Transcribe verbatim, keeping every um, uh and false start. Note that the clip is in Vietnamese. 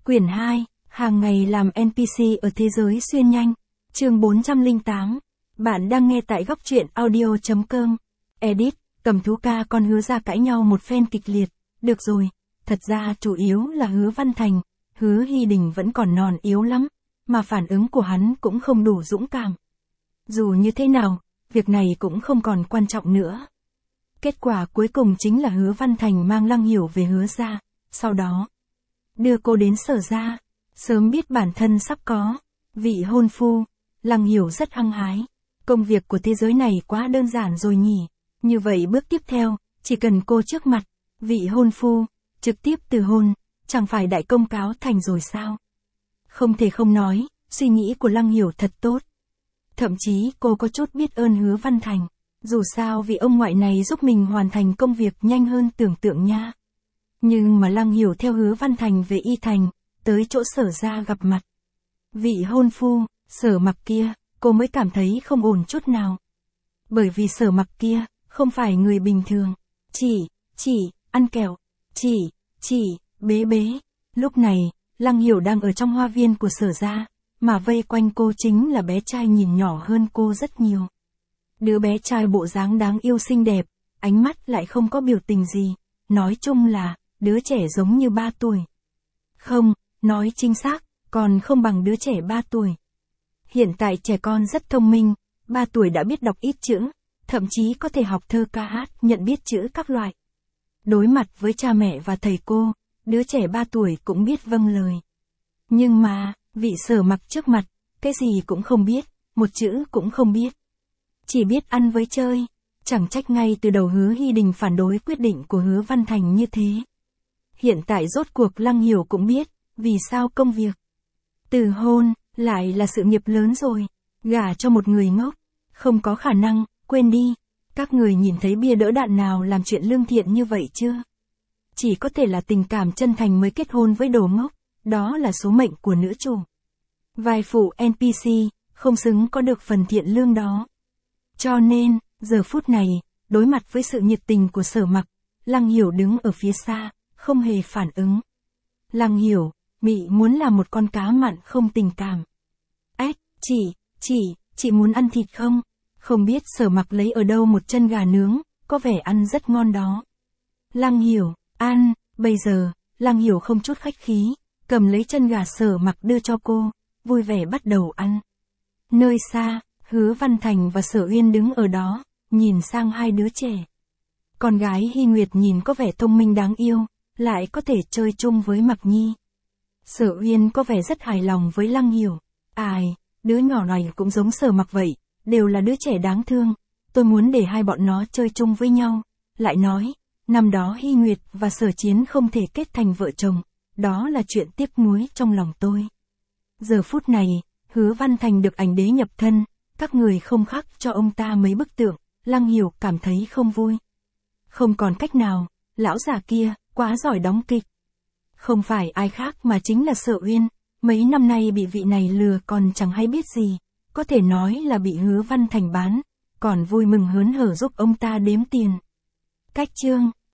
Quyển hai, hàng ngày làm en pê xê ở thế giới xuyên nhanh. Chương bốn trăm lẻ tám. Bạn đang nghe tại góc truyện audio chấm com. Edit, Cầm Thú ca con Hứa ra cãi nhau một phen kịch liệt. Được rồi, thật ra chủ yếu là Hứa Văn Thành, Hứa Hy Đình vẫn còn non yếu lắm, mà phản ứng của hắn cũng không đủ dũng cảm. Dù như thế nào, việc này cũng không còn quan trọng nữa. Kết quả cuối cùng chính là Hứa Văn Thành mang Lăng Hiểu về Hứa ra, sau đó đưa cô đến Sở ra. Sớm biết bản thân sắp có vị hôn phu, Lăng Hiểu rất hăng hái. Công việc của thế giới này quá đơn giản rồi nhỉ. Như vậy bước tiếp theo, chỉ cần cô trước mặt vị hôn phu, trực tiếp từ hôn, chẳng phải đại công cáo thành rồi sao? Không thể không nói, suy nghĩ của Lăng Hiểu thật tốt. Thậm chí cô có chút biết ơn Hứa Văn Thành. Dù sao vị ông ngoại này giúp mình hoàn thành công việc nhanh hơn tưởng tượng nha. Nhưng mà Lăng Hiểu theo Hứa Văn Thành về Y Thành, tới chỗ Sở ra gặp mặt vị hôn phu, Sở Mặc kia, cô mới cảm thấy không ổn chút nào. Bởi vì Sở Mặc kia, không phải người bình thường. Chỉ, chỉ, ăn kẹo. Chỉ, chỉ, bế bế. Lúc này, Lăng Hiểu đang ở trong hoa viên của Sở ra, mà vây quanh cô chính là bé trai nhìn nhỏ hơn cô rất nhiều. Đứa bé trai bộ dáng đáng yêu xinh đẹp, ánh mắt lại không có biểu tình gì. Nói chung là, đứa trẻ giống như ba tuổi. Không, nói chính xác, còn không bằng đứa trẻ ba tuổi. Hiện tại trẻ con rất thông minh, ba tuổi đã biết đọc ít chữ, thậm chí có thể học thơ ca hát, nhận biết chữ các loại. Đối mặt với cha mẹ và thầy cô, đứa trẻ ba tuổi cũng biết vâng lời. Nhưng mà, vị Sở Mặc trước mặt, cái gì cũng không biết, một chữ cũng không biết. Chỉ biết ăn với chơi, chẳng trách ngay từ đầu Hứa Hy Đình phản đối quyết định của Hứa Văn Thành như thế. Hiện tại rốt cuộc Lăng Hiểu cũng biết, vì sao công việc từ hôn, lại là sự nghiệp lớn rồi, gả cho một người ngốc, không có khả năng, quên đi, các người nhìn thấy bia đỡ đạn nào làm chuyện lương thiện như vậy chưa? Chỉ có thể là tình cảm chân thành mới kết hôn với đồ ngốc, đó là số mệnh của nữ chủ. Vai phụ en pê xê, không xứng có được phần thiện lương đó. Cho nên, giờ phút này, đối mặt với sự nhiệt tình của Sở Mặc, Lăng Hiểu đứng ở phía xa, không hề phản ứng. Lăng Hiểu, mị muốn là một con cá mặn không tình cảm. Ếch, chị, chị, chị muốn ăn thịt không? Không biết Sở Mặc lấy ở đâu một chân gà nướng, có vẻ ăn rất ngon đó. Lăng Hiểu, ăn, bây giờ, Lăng Hiểu không chút khách khí, cầm lấy chân gà Sở Mặc đưa cho cô, vui vẻ bắt đầu ăn. Nơi xa, Hứa Văn Thành và Sở Uyên đứng ở đó, nhìn sang hai đứa trẻ. Con gái Hy Nguyệt nhìn có vẻ thông minh đáng yêu, lại có thể chơi chung với Mặc Nhi. Sở Uyên có vẻ rất hài lòng với Lăng Hiểu. Ai, đứa nhỏ này cũng giống Sở Mặc vậy, đều là đứa trẻ đáng thương, tôi muốn để hai bọn nó chơi chung với nhau. Lại nói, năm đó Hy Nguyệt và Sở Chiến không thể kết thành vợ chồng, đó là chuyện tiếc nuối trong lòng tôi. Giờ phút này, Hứa Văn Thành được ảnh đế nhập thân, các người không khắc cho ông ta mấy bức tượng, Lăng Hiểu cảm thấy không vui. Không còn cách nào, lão già kia, quá giỏi đóng kịch. Không phải ai khác mà chính là Sở Uyên, mấy năm nay bị vị này lừa còn chẳng hay biết gì, có thể nói là bị Hứa Văn Thành bán, còn vui mừng hớn hở giúp ông ta đếm tiền. Cách chương,